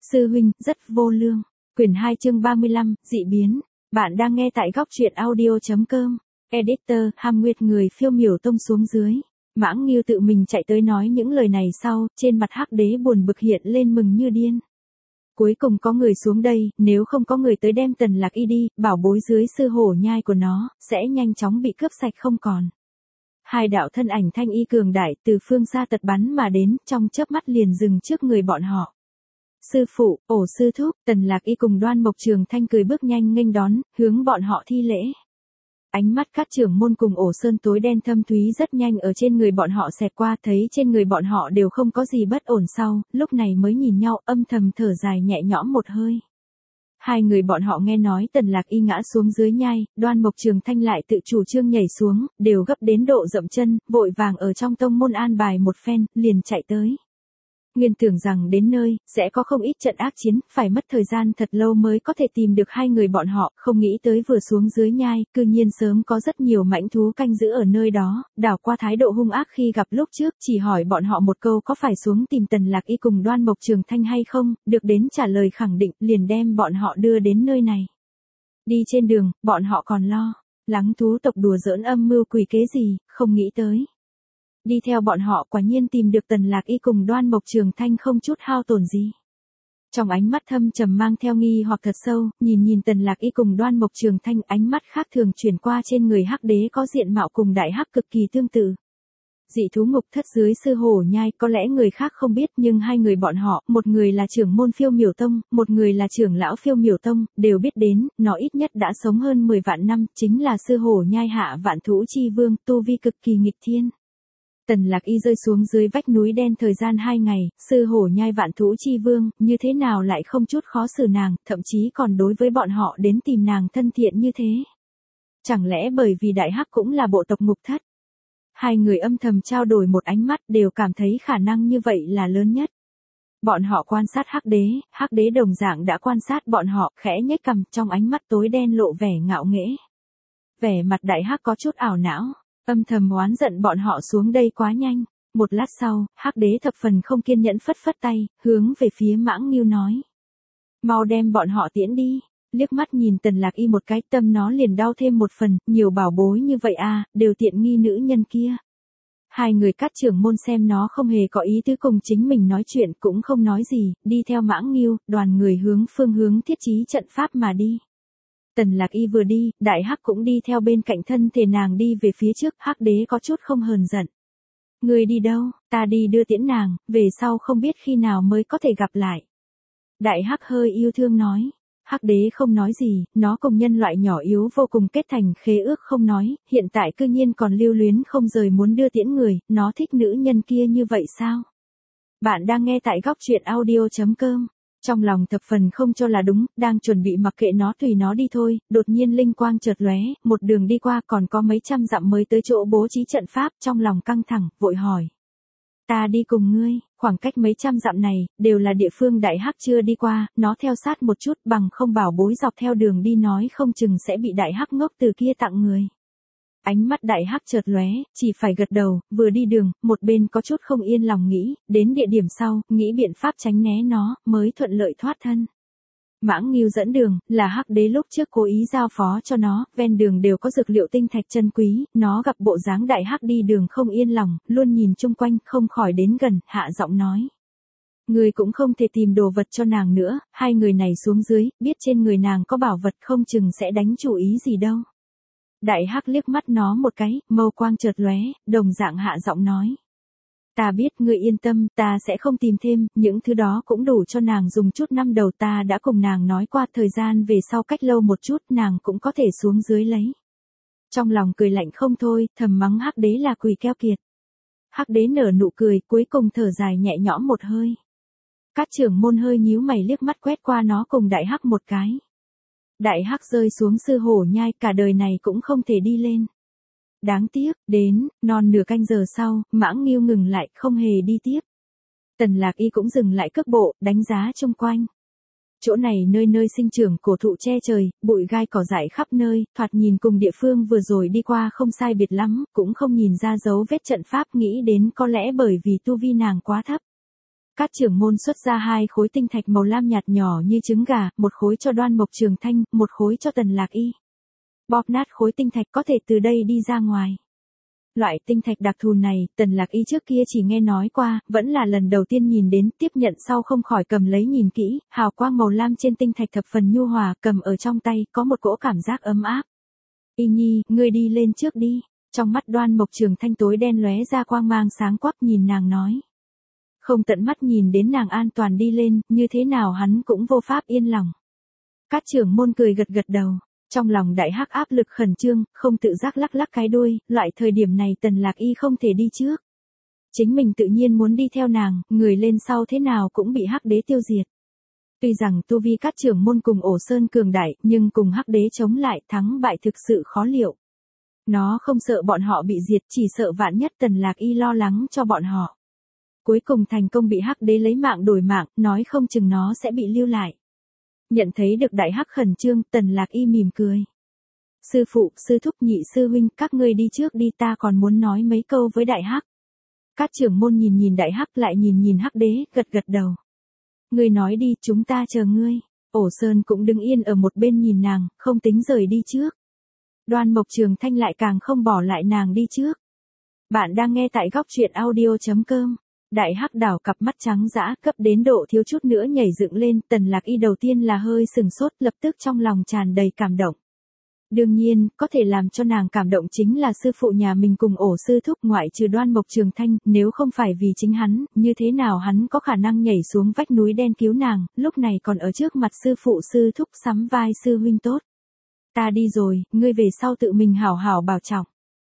Sư huynh, rất vô lương. Quyển 2 chương 35, dị biến. Bạn đang nghe tại góc truyện audio.com. Editor, Hàm Nguyệt người phiêu miểu tông xuống dưới. Mãng Nghiêu tự mình chạy tới nói những lời này sau, trên mặt Hắc Đế buồn bực hiện lên mừng như điên. Cuối cùng có người xuống đây, nếu không có người tới đem Tần Lạc Y đi, bảo bối dưới sư hổ nhai của nó, sẽ nhanh chóng bị cướp sạch không còn. Hai đạo thân ảnh thanh y cường đại từ phương xa tật bắn mà đến, trong chớp mắt liền dừng trước người bọn họ. Sư phụ, ổ sư thúc, Tần Lạc Y cùng Đoan Mộc Trường Thanh cười bước nhanh nghênh đón, hướng bọn họ thi lễ. Ánh mắt các trưởng môn cùng ổ sơn tối đen thâm thúy rất nhanh ở trên người bọn họ xẹt qua, thấy trên người bọn họ đều không có gì bất ổn sau, lúc này mới nhìn nhau âm thầm thở dài nhẹ nhõm một hơi. Hai người bọn họ nghe nói Tần Lạc Y ngã xuống dưới nhai, Đoan Mộc Trường Thanh lại tự chủ trương nhảy xuống, đều gấp đến độ dậm chân, vội vàng ở trong tông môn an bài một phen, liền chạy tới. Nguyên tưởng rằng đến nơi, sẽ có không ít trận ác chiến, phải mất thời gian thật lâu mới có thể tìm được hai người bọn họ, không nghĩ tới vừa xuống dưới nhai, cư nhiên sớm có rất nhiều mãnh thú canh giữ ở nơi đó, đảo qua thái độ hung ác khi gặp lúc trước, chỉ hỏi bọn họ một câu có phải xuống tìm Tần Lạc Y cùng Đoan Mộc Trường Thanh hay không, được đến trả lời khẳng định, liền đem bọn họ đưa đến nơi này. Đi trên đường, bọn họ còn lo lắng thú tộc đùa giỡn âm mưu quỷ kế gì, không nghĩ tới. Đi theo bọn họ quả nhiên tìm được Tần Lạc Y cùng Đoan Mộc Trường Thanh không chút hao tổn gì. Trong ánh mắt thâm trầm mang theo nghi hoặc thật sâu, nhìn Tần Lạc Y cùng Đoan Mộc Trường Thanh, ánh mắt khác thường chuyển qua trên người Hắc Đế có diện mạo cùng Đại Hắc cực kỳ tương tự. Dị thú ngục thất dưới sư hổ nhai, có lẽ người khác không biết nhưng hai người bọn họ, một người là trưởng môn phiêu miểu tông, một người là trưởng lão phiêu miểu tông, đều biết đến, nó ít nhất đã sống hơn 10 vạn năm, chính là sư hổ nhai hạ vạn thú chi vương, tu vi cực kỳ nghịch thiên. Tần Lạc Y rơi xuống dưới vách núi đen thời gian 2 ngày, sư hổ nhai vạn thú chi vương, như thế nào lại không chút khó xử nàng, thậm chí còn đối với bọn họ đến tìm nàng thân thiện như thế. Chẳng lẽ bởi vì Đại Hắc cũng là bộ tộc ngục thất? Hai người âm thầm trao đổi một ánh mắt đều cảm thấy khả năng như vậy là lớn nhất. Bọn họ quan sát Hắc Đế đồng dạng đã quan sát bọn họ, khẽ nhếch cằm, trong ánh mắt tối đen lộ vẻ ngạo nghễ. Vẻ mặt Đại Hắc có chút ảo não. Âm thầm oán giận bọn họ xuống đây quá nhanh. Một lát sau, Hắc Đế thập phần không kiên nhẫn phất phất tay, hướng về phía Mãng Nghiêu nói. Mau đem bọn họ tiễn đi. Liếc mắt nhìn Tần Lạc Y một cái, tâm nó liền đau thêm một phần, nhiều bảo bối như vậy à, đều tiện nghi nữ nhân kia. Hai người các trưởng môn xem nó không hề có ý tứ cùng chính mình nói chuyện cũng không nói gì, đi theo Mãng Nghiêu, đoàn người hướng phương hướng thiết trí trận pháp mà đi. Tần Lạc Y vừa đi, Đại Hắc cũng đi theo bên cạnh thân thể nàng đi về phía trước, Hắc Đế có chút không hờn giận. Người đi đâu, ta đi đưa tiễn nàng, về sau không biết khi nào mới có thể gặp lại. Đại Hắc hơi yêu thương nói. Hắc Đế không nói gì, nó cùng nhân loại nhỏ yếu vô cùng kết thành khế ước không nói, hiện tại cư nhiên còn lưu luyến không rời muốn đưa tiễn người, nó thích nữ nhân kia như vậy sao? Bạn đang nghe tại góc truyện audio.com. Trong lòng thập phần không cho là đúng, đang chuẩn bị mặc kệ nó tùy nó đi thôi, đột nhiên linh quang chợt lóe, một đường đi qua còn có mấy trăm dặm mới tới chỗ bố trí trận pháp, trong lòng căng thẳng, vội hỏi. Ta đi cùng ngươi, khoảng cách mấy trăm dặm này, đều là địa phương Đại Hắc chưa đi qua, nó theo sát một chút bằng không bảo bối dọc theo đường đi nói không chừng sẽ bị Đại Hắc ngốc từ kia tặng người. Ánh mắt Đại Hắc chợt lóe, chỉ phải gật đầu, vừa đi đường, một bên có chút không yên lòng nghĩ, đến địa điểm sau, nghĩ biện pháp tránh né nó, mới thuận lợi thoát thân. Mãng Nghiêu dẫn đường, là Hắc Đế lúc trước cố ý giao phó cho nó, ven đường đều có dược liệu tinh thạch chân quý, nó gặp bộ dáng Đại Hắc đi đường không yên lòng, luôn nhìn chung quanh, không khỏi đến gần, hạ giọng nói. Người cũng không thể tìm đồ vật cho nàng nữa, hai người này xuống dưới, biết trên người nàng có bảo vật không chừng sẽ đánh chủ ý gì đâu. Đại Hắc liếc mắt nó một cái, mâu quang chợt lóe, đồng dạng hạ giọng nói. Ta biết ngươi yên tâm, ta sẽ không tìm thêm, những thứ đó cũng đủ cho nàng dùng chút năm đầu ta đã cùng nàng nói qua thời gian về sau cách lâu một chút nàng cũng có thể xuống dưới lấy. Trong lòng cười lạnh không thôi, thầm mắng Hắc Đế là quỷ keo kiệt. Hắc Đế nở nụ cười, cuối cùng thở dài nhẹ nhõm một hơi. Các trưởng môn hơi nhíu mày liếc mắt quét qua nó cùng Đại Hắc một cái. Đại Hắc rơi xuống sư hổ nhai, cả đời này cũng không thể đi lên. Đáng tiếc, đến, non nửa canh giờ sau, Mãng Nghiêu ngừng lại, không hề đi tiếp. Tần Lạc Y cũng dừng lại cước bộ, đánh giá chung quanh. Chỗ này nơi nơi sinh trưởng cổ thụ che trời, bụi gai cỏ dại khắp nơi, thoạt nhìn cùng địa phương vừa rồi đi qua không sai biệt lắm, cũng không nhìn ra dấu vết trận pháp, nghĩ đến có lẽ bởi vì tu vi nàng quá thấp. Cát trưởng môn xuất ra 2 khối tinh thạch màu lam nhạt nhỏ như trứng gà, một khối cho Đoan Mộc Trường Thanh, một khối cho Tần Lạc Y. Bóp nát khối tinh thạch có thể từ đây đi ra ngoài. Loại tinh thạch đặc thù này, Tần Lạc Y trước kia chỉ nghe nói qua, vẫn là lần đầu tiên nhìn đến, tiếp nhận sau không khỏi cầm lấy nhìn kỹ, hào quang màu lam trên tinh thạch thập phần nhu hòa, cầm ở trong tay, có một cỗ cảm giác ấm áp. Y Nhi, ngươi đi lên trước đi. Trong mắt Đoan Mộc Trường Thanh tối đen lóe ra quang mang sáng quắc nhìn nàng nói. Không tận mắt nhìn đến nàng an toàn đi lên, như thế nào hắn cũng vô pháp yên lòng. Cát trưởng môn cười gật gật đầu. Trong lòng đại hắc áp lực khẩn trương, không tự giác lắc lắc cái đuôi, loại thời điểm này Tần Lạc Y không thể đi trước. Chính mình tự nhiên muốn đi theo nàng, người lên sau thế nào cũng bị hắc đế tiêu diệt. Tuy rằng tu vi Cát trưởng môn cùng Ổ Sơn cường đại, nhưng cùng hắc đế chống lại thắng bại thực sự khó liệu. Nó không sợ bọn họ bị diệt, chỉ sợ vạn nhất Tần Lạc Y lo lắng cho bọn họ. Cuối cùng thành công bị hắc đế lấy mạng đổi mạng, nói không chừng nó sẽ bị lưu lại. Nhận thấy được đại hắc khẩn trương, Tần Lạc Y mỉm cười. Sư phụ, sư thúc, nhị sư huynh, các ngươi đi trước đi, ta còn muốn nói mấy câu với đại hắc. Cát trưởng môn nhìn nhìn đại hắc lại nhìn nhìn hắc đế, gật gật đầu. Ngươi nói đi, chúng ta chờ ngươi. Ổ Sơn cũng đứng yên ở một bên nhìn nàng, không tính rời đi trước. Đoan Mộc Trường Thanh lại càng không bỏ lại nàng đi trước. Bạn đang nghe tại góc truyện audio.com. Đại hắc đảo cặp mắt trắng dã, cấp đến độ thiếu chút nữa nhảy dựng lên, Tần Lạc Y đầu tiên là hơi sừng sốt, lập tức trong lòng tràn đầy cảm động. Đương nhiên, có thể làm cho nàng cảm động chính là sư phụ nhà mình cùng Ổ sư thúc, ngoại trừ Đoan Mộc Trường Thanh, nếu không phải vì chính hắn, như thế nào hắn có khả năng nhảy xuống vách núi đen cứu nàng, lúc này còn ở trước mặt sư phụ sư thúc sắm vai sư huynh tốt. Ta đi rồi, ngươi về sau tự mình hảo hảo bảo trọng.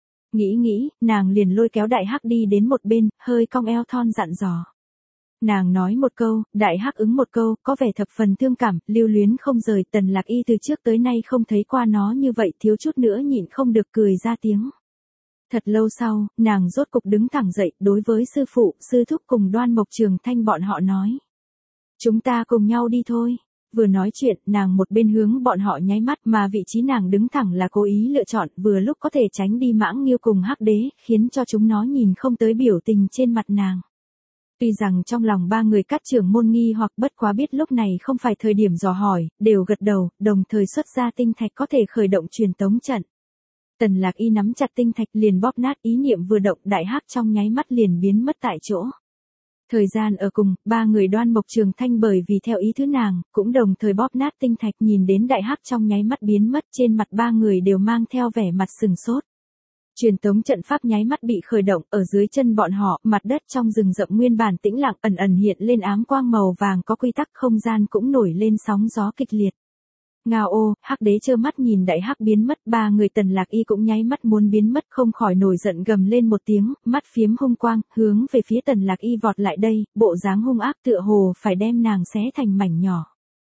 Nghĩ, nàng liền lôi kéo đại hắc đi đến một bên, hơi cong eo thon dặn dò. Nàng nói một câu, đại hắc ứng một câu, có vẻ thập phần thương cảm, lưu luyến không rời. Tần Lạc Y từ trước tới nay không thấy qua nó như vậy, thiếu chút nữa nhịn không được cười ra tiếng. Thật lâu sau, nàng rốt cục đứng thẳng dậy, đối với sư phụ, sư thúc cùng Đoan Mộc Trường Thanh bọn họ nói. Chúng ta cùng nhau đi thôi. Vừa nói chuyện, nàng một bên hướng bọn họ nháy mắt, mà vị trí nàng đứng thẳng là cố ý lựa chọn, vừa lúc có thể tránh đi Mãng Nghiêu cùng hắc đế, khiến cho chúng nó nhìn không tới biểu tình trên mặt nàng. Tuy rằng trong lòng 3 người Cát trưởng môn nghi hoặc, bất quá biết lúc này không phải thời điểm dò hỏi, đều gật đầu, đồng thời xuất ra tinh thạch có thể khởi động truyền tống trận. Tần Lạc Y nắm chặt tinh thạch liền bóp nát, ý niệm vừa động, đại hắc trong nháy mắt liền biến mất tại chỗ. Thời gian ở cùng, 3 người Đoan Mộc Trường Thanh bởi vì theo ý thứ nàng, cũng đồng thời bóp nát tinh thạch, nhìn đến đại hắc trong nháy mắt biến mất, trên mặt 3 người đều mang theo vẻ mặt sừng sốt. Truyền tống trận pháp nháy mắt bị khởi động, ở dưới chân bọn họ, mặt đất trong rừng rậm nguyên bản tĩnh lặng ẩn ẩn hiện lên ám quang màu vàng có quy tắc, không gian cũng nổi lên sóng gió kịch liệt. Ngao ô, hắc đế trơ mắt nhìn đại hắc biến mất, 3 người Tần Lạc Y cũng nháy mắt muốn biến mất, không khỏi nổi giận gầm lên một tiếng, mắt phiếm hung quang, hướng về phía Tần Lạc Y vọt lại đây, bộ dáng hung ác tựa hồ phải đem nàng xé thành mảnh nhỏ.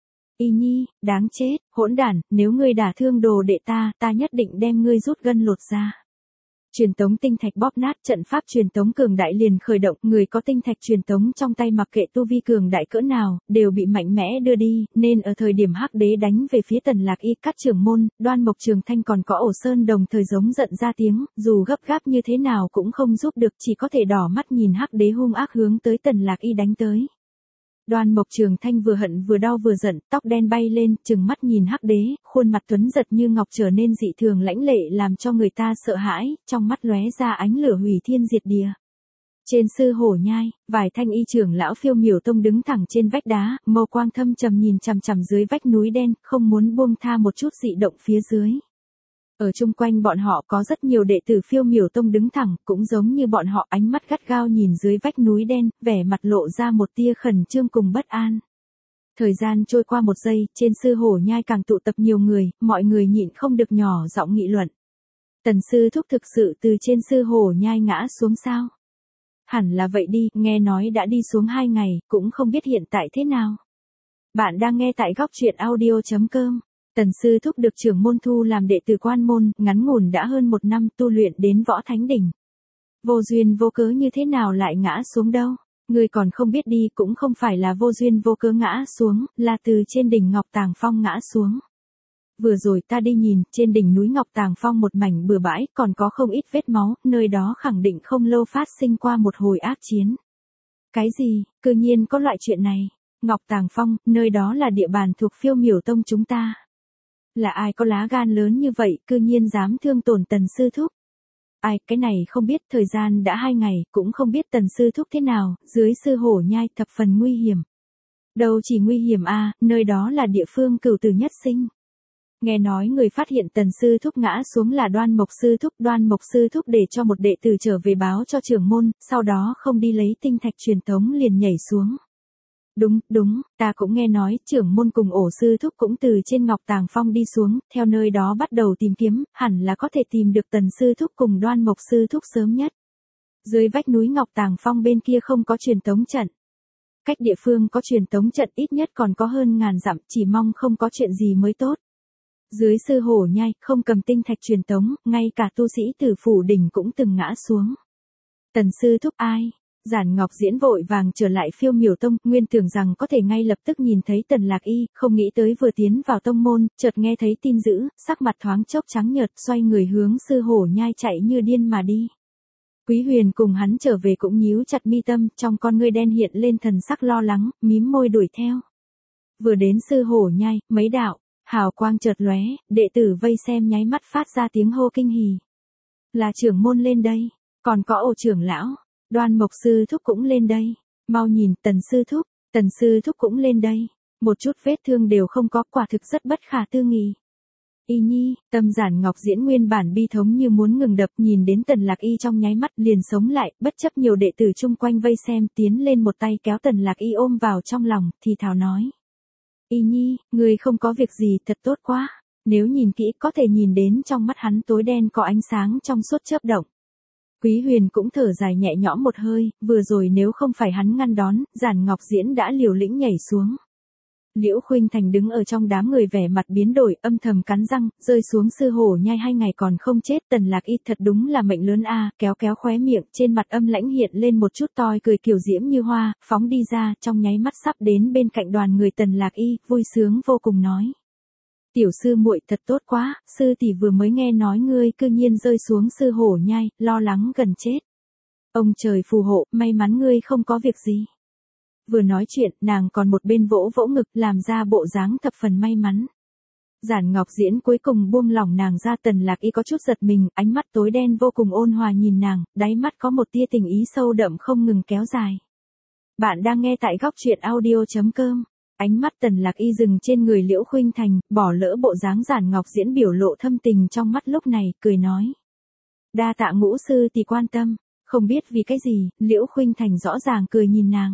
Y Nhi, đáng chết, hỗn đản, nếu ngươi đả thương đồ đệ ta nhất định đem ngươi rút gân lột ra. Truyền tống tinh thạch bóp nát, trận pháp truyền tống cường đại liền khởi động, người có tinh thạch truyền tống trong tay mặc kệ tu vi cường đại cỡ nào, đều bị mạnh mẽ đưa đi, nên ở thời điểm hắc đế đánh về phía Tần Lạc Y, Cát trưởng môn, Đoan Mộc Trường Thanh còn có Ổ Sơn đồng thời giống giận ra tiếng, dù gấp gáp như thế nào cũng không giúp được, chỉ có thể đỏ mắt nhìn hắc đế hung ác hướng tới Tần Lạc Y đánh tới. Đoan Mộc Trường Thanh vừa hận vừa đau vừa giận, tóc đen bay lên, trừng mắt nhìn hắc đế, khuôn mặt tuấn giật như ngọc trở nên dị thường lãnh lệ làm cho người ta sợ hãi, trong mắt lóe ra ánh lửa hủy thiên diệt địa. Trên sư hổ nhai, vài thanh y trưởng lão Phiêu Miểu Tông đứng thẳng trên vách đá, mâu quang thâm trầm nhìn chằm chằm dưới vách núi đen, không muốn buông tha một chút dị động phía dưới. Ở chung quanh bọn họ có rất nhiều đệ tử Phiêu Miểu Tông đứng thẳng, cũng giống như bọn họ, ánh mắt gắt gao nhìn dưới vách núi đen, vẻ mặt lộ ra một tia khẩn trương cùng bất an. Thời gian trôi qua một giây, trên sư hổ nhai càng tụ tập nhiều người, mọi người nhịn không được nhỏ giọng nghị luận. Tần sư thúc thực sự từ trên sư hổ nhai ngã xuống sao? Hẳn là vậy đi, nghe nói đã đi xuống 2 ngày, cũng không biết hiện tại thế nào. Bạn đang nghe tại góc truyện audio.com. Tần sư thúc được trưởng môn thu làm đệ tử quan môn, ngắn ngủn đã hơn 1 năm tu luyện đến võ thánh đỉnh. Vô duyên vô cớ như thế nào lại ngã xuống đâu? Ngươi còn không biết đi, cũng không phải là vô duyên vô cớ ngã xuống, là từ trên đỉnh Ngọc Tàng Phong ngã xuống. Vừa rồi ta đi nhìn, trên đỉnh núi Ngọc Tàng Phong một mảnh bừa bãi, còn có không ít vết máu, nơi đó khẳng định không lâu phát sinh qua một hồi ác chiến. Cái gì, cư nhiên có loại chuyện này. Ngọc Tàng Phong, nơi đó là địa bàn thuộc Phiêu Miểu Tông chúng ta. Là ai có lá gan lớn như vậy, cư nhiên dám thương tổn Tần sư thúc. Ai, cái này không biết, thời gian đã 2 ngày, cũng không biết Tần sư thúc thế nào, dưới sư hổ nhai thập phần nguy hiểm. Đâu chỉ nguy hiểm nơi đó là địa phương cửu tử nhất sinh. Nghe nói người phát hiện Tần sư thúc ngã xuống là Đoan Mộc sư thúc để cho một đệ tử trở về báo cho trưởng môn, sau đó không đi lấy tinh thạch truyền tống liền nhảy xuống. Đúng, ta cũng nghe nói, trưởng môn cùng ổ sư thúc cũng từ trên Ngọc Tàng Phong đi xuống, theo nơi đó bắt đầu tìm kiếm, hẳn là có thể tìm được Tần sư thúc cùng Đoan Mộc sư thúc sớm nhất. Dưới vách núi Ngọc Tàng Phong bên kia không có truyền tống trận. Cách địa phương có truyền tống trận ít nhất còn có hơn ngàn dặm, chỉ mong không có chuyện gì mới tốt. Dưới sư hổ nhai, không cầm tinh thạch truyền tống, ngay cả tu sĩ Tử Phủ Đỉnh cũng từng ngã xuống. Tần sư thúc ai? Giản Ngọc Diễn vội vàng trở lại Phiêu Miểu Tông, nguyên tưởng rằng có thể ngay lập tức nhìn thấy Tần Lạc Y, không nghĩ tới vừa tiến vào tông môn, chợt nghe thấy tin dữ, sắc mặt thoáng chốc trắng nhợt, xoay người hướng sư hổ nhai chạy như điên mà đi. Quý Huyền cùng hắn trở về cũng nhíu chặt mi tâm, trong con ngươi đen hiện lên thần sắc lo lắng, mím môi đuổi theo. Vừa đến sư hổ nhai, mấy đạo hào quang chợt lóe, đệ tử vây xem nháy mắt phát ra tiếng hô kinh hỉ. Là trưởng môn lên đây, còn có ổ trưởng lão, Đoan Mộc sư thúc cũng lên đây. Mau nhìn, Tần sư thúc cũng lên đây. Một chút vết thương đều không có, quả thực rất bất khả tư nghị. Y Nhi, tâm Giản Ngọc Diễn nguyên bản bi thống như muốn ngừng đập, nhìn đến Tần Lạc Y trong nháy mắt liền sống lại, bất chấp nhiều đệ tử chung quanh vây xem, tiến lên một tay kéo Tần Lạc Y ôm vào trong lòng, thì thào nói. Y Nhi, người không có việc gì, thật tốt quá. Nếu nhìn kỹ có thể nhìn đến trong mắt hắn tối đen có ánh sáng trong suốt chớp động. Quý Huyền cũng thở dài nhẹ nhõm một hơi, vừa rồi nếu không phải hắn ngăn đón, Giản Ngọc Diễn đã liều lĩnh nhảy xuống. Liễu Khuynh Thành đứng ở trong đám người vẻ mặt biến đổi, âm thầm cắn răng, rơi xuống sư hổ nhai 2 ngày còn không chết. Tần Lạc Y thật đúng là mệnh lớn kéo khóe miệng, trên mặt âm lãnh hiện lên một chút toi cười kiều diễm như hoa, phóng đi ra, trong nháy mắt sắp đến bên cạnh đoàn người Tần Lạc Y, vui sướng vô cùng nói. Tiểu sư muội thật tốt quá, sư tỷ vừa mới nghe nói ngươi cư nhiên rơi xuống sư hổ nhai, lo lắng gần chết. Ông trời phù hộ, may mắn ngươi không có việc gì. Vừa nói chuyện, nàng còn một bên vỗ vỗ ngực, làm ra bộ dáng thập phần may mắn. Giản Ngọc Diễn cuối cùng buông lỏng nàng ra. Tần Lạc Y có chút giật mình, ánh mắt tối đen vô cùng ôn hòa nhìn nàng, đáy mắt có một tia tình ý sâu đậm không ngừng kéo dài. Bạn đang nghe tại góc truyện audio.com. Ánh mắt Tần Lạc Y dừng trên người Liễu Khuynh Thành, bỏ lỡ bộ dáng Giản Ngọc Diễn biểu lộ thâm tình trong mắt lúc này, cười nói. Đa tạ ngũ sư tỷ quan tâm, không biết vì cái gì, Liễu Khuynh Thành rõ ràng cười nhìn nàng.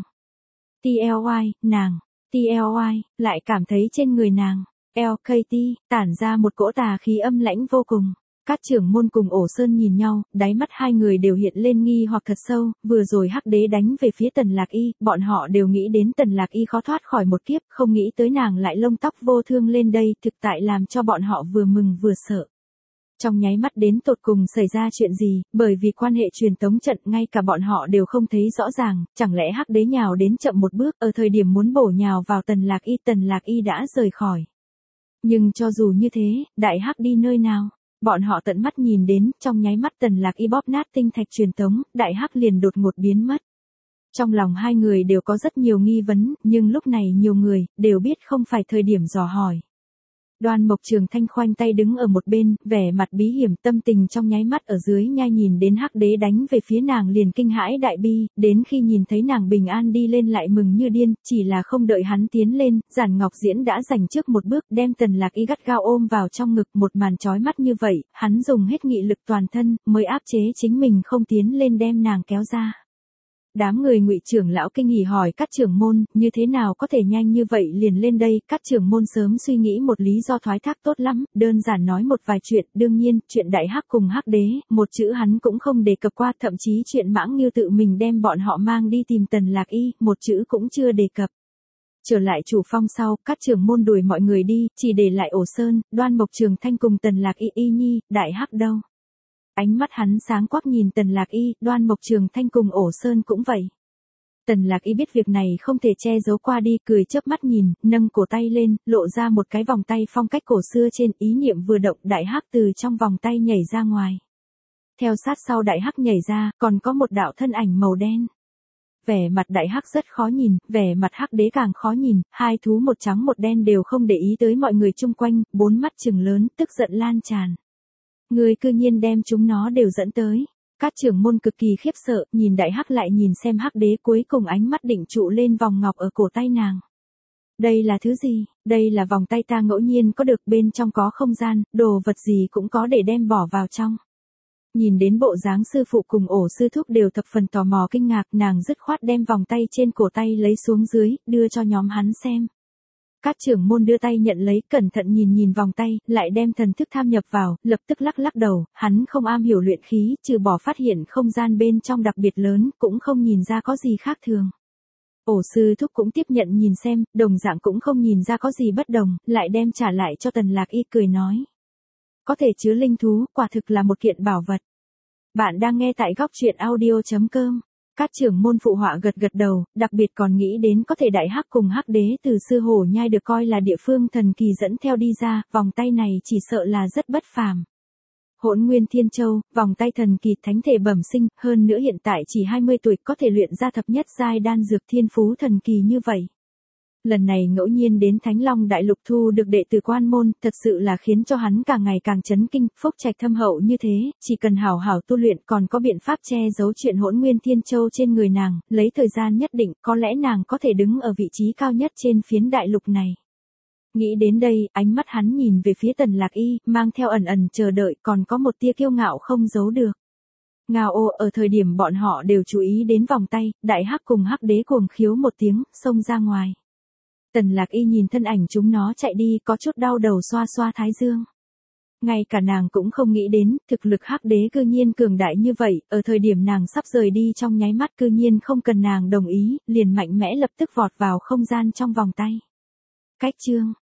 TLY, lại cảm thấy trên người nàng, LKT, tản ra một cỗ tà khí âm lãnh vô cùng. Các trưởng môn cùng ổ sơn nhìn nhau, đáy mắt hai người đều hiện lên nghi hoặc thật sâu, vừa rồi Hắc Đế đánh về phía Tần Lạc Y, bọn họ đều nghĩ đến Tần Lạc Y khó thoát khỏi một kiếp, không nghĩ tới nàng lại lông tóc vô thương lên đây, thực tại làm cho bọn họ vừa mừng vừa sợ. Trong nháy mắt đến tột cùng xảy ra chuyện gì, bởi vì quan hệ truyền tống trận ngay cả bọn họ đều không thấy rõ ràng, chẳng lẽ Hắc Đế nhào đến chậm một bước, ở thời điểm muốn bổ nhào vào Tần Lạc Y đã rời khỏi. Nhưng cho dù như thế, Đại Hắc đi nơi nào? Bọn họ tận mắt nhìn đến, trong nháy mắt Tần Lạc Y bóp nát tinh thạch truyền tống, Đại Hắc liền đột ngột biến mất. Trong lòng hai người đều có rất nhiều nghi vấn, nhưng lúc này nhiều người đều biết không phải thời điểm dò hỏi. Đoan Mộc Trường Thanh khoanh tay đứng ở một bên, vẻ mặt bí hiểm, tâm tình trong nháy mắt ở dưới nhai nhìn đến Hắc Đế đánh về phía nàng liền kinh hãi đại bi, đến khi nhìn thấy nàng bình an đi lên lại mừng như điên, chỉ là không đợi hắn tiến lên, Giản Ngọc Diễn đã giành trước một bước, đem Tần Lạc Y gắt gao ôm vào trong ngực, một màn chói mắt như vậy, hắn dùng hết nghị lực toàn thân, mới áp chế chính mình không tiến lên đem nàng kéo ra. Đám người Ngụy trưởng lão kinh hỉ hỏi các trưởng môn, như thế nào có thể nhanh như vậy liền lên đây, các trưởng môn sớm suy nghĩ một lý do thoái thác tốt lắm, đơn giản nói một vài chuyện, đương nhiên, chuyện Đại Hắc cùng Hắc Đế, một chữ hắn cũng không đề cập qua, thậm chí chuyện Mãng Nghiêu tự mình đem bọn họ mang đi tìm Tần Lạc Y, một chữ cũng chưa đề cập. Trở lại chủ phong sau, các trưởng môn đuổi mọi người đi, chỉ để lại Ổ Sơn, Đoan Mộc Trường Thanh cùng Tần Lạc Y. Y Nhi, Đại Hắc đâu? Ánh mắt hắn sáng quắc nhìn Tần Lạc Y, Đoan Mộc Trường Thanh cùng Ổ Sơn cũng vậy. Tần Lạc Y biết việc này không thể che giấu qua đi, cười chớp mắt nhìn, nâng cổ tay lên, lộ ra một cái vòng tay phong cách cổ xưa trên, ý niệm vừa động, Đại Hắc từ trong vòng tay nhảy ra ngoài. Theo sát sau Đại Hắc nhảy ra, còn có một đạo thân ảnh màu đen. Vẻ mặt đại hắc rất khó nhìn, vẻ mặt hắc đế càng khó nhìn, hai thú một trắng một đen đều không để ý tới mọi người chung quanh, bốn mắt trừng lớn, tức giận lan tràn. Người cư nhiên đem chúng nó đều dẫn tới. Các trưởng môn cực kỳ khiếp sợ, nhìn đại hắc lại nhìn xem hắc đế, cuối cùng ánh mắt định trụ lên vòng ngọc ở cổ tay nàng. Đây là thứ gì? Đây là vòng tay ta ngẫu nhiên có được, bên trong có không gian, đồ vật gì cũng có để đem bỏ vào trong. Nhìn đến bộ dáng sư phụ cùng ổ sư thúc đều thập phần tò mò kinh ngạc, nàng dứt khoát đem vòng tay trên cổ tay lấy xuống dưới, đưa cho nhóm hắn xem. Các trưởng môn đưa tay nhận lấy, cẩn thận nhìn nhìn vòng tay, lại đem thần thức tham nhập vào, lập tức lắc lắc đầu, hắn không am hiểu luyện khí, trừ bỏ phát hiện không gian bên trong đặc biệt lớn, cũng không nhìn ra có gì khác thường. Ổ sư thúc cũng tiếp nhận nhìn xem, đồng dạng cũng không nhìn ra có gì bất đồng, lại đem trả lại cho Tần Lạc Y cười nói. Có thể chứa linh thú, quả thực là một kiện bảo vật. Bạn đang nghe tại góc truyện audio.com. Các trưởng môn phụ họa gật gật đầu, đặc biệt còn nghĩ đến có thể đại hắc cùng hắc đế từ Sư Hổ Nhai được coi là địa phương thần kỳ dẫn theo đi ra, vòng tay này chỉ sợ là rất bất phàm. Hỗn Nguyên Thiên Châu, vòng tay thần kỳ thánh thể bẩm sinh, hơn nữa hiện tại chỉ 20 tuổi có thể luyện ra thập nhất giai đan dược thiên phú thần kỳ như vậy. Lần này ngẫu nhiên đến Thánh Long Đại Lục thu được đệ tử quan môn, thật sự là khiến cho hắn càng ngày càng chấn kinh, phúc trạch thâm hậu như thế, chỉ cần hảo hảo tu luyện còn có biện pháp che giấu chuyện Hỗn Nguyên Thiên Châu trên người nàng, lấy thời gian nhất định, có lẽ nàng có thể đứng ở vị trí cao nhất trên phiến đại lục này. Nghĩ đến đây, ánh mắt hắn nhìn về phía Tần Lạc Y, mang theo ẩn ẩn chờ đợi, còn có một tia kiêu ngạo không giấu được. Ngao ô, ở thời điểm bọn họ đều chú ý đến vòng tay, đại hắc cùng hắc đế cuồng khiếu một tiếng, xông ra ngoài. Tần Lạc Y nhìn thân ảnh chúng nó chạy đi, có chút đau đầu xoa xoa thái dương. Ngay cả nàng cũng không nghĩ đến, thực lực hắc đế cư nhiên cường đại như vậy, ở thời điểm nàng sắp rời đi trong nháy mắt cư nhiên không cần nàng đồng ý, liền mạnh mẽ lập tức vọt vào không gian trong vòng tay. Cách chương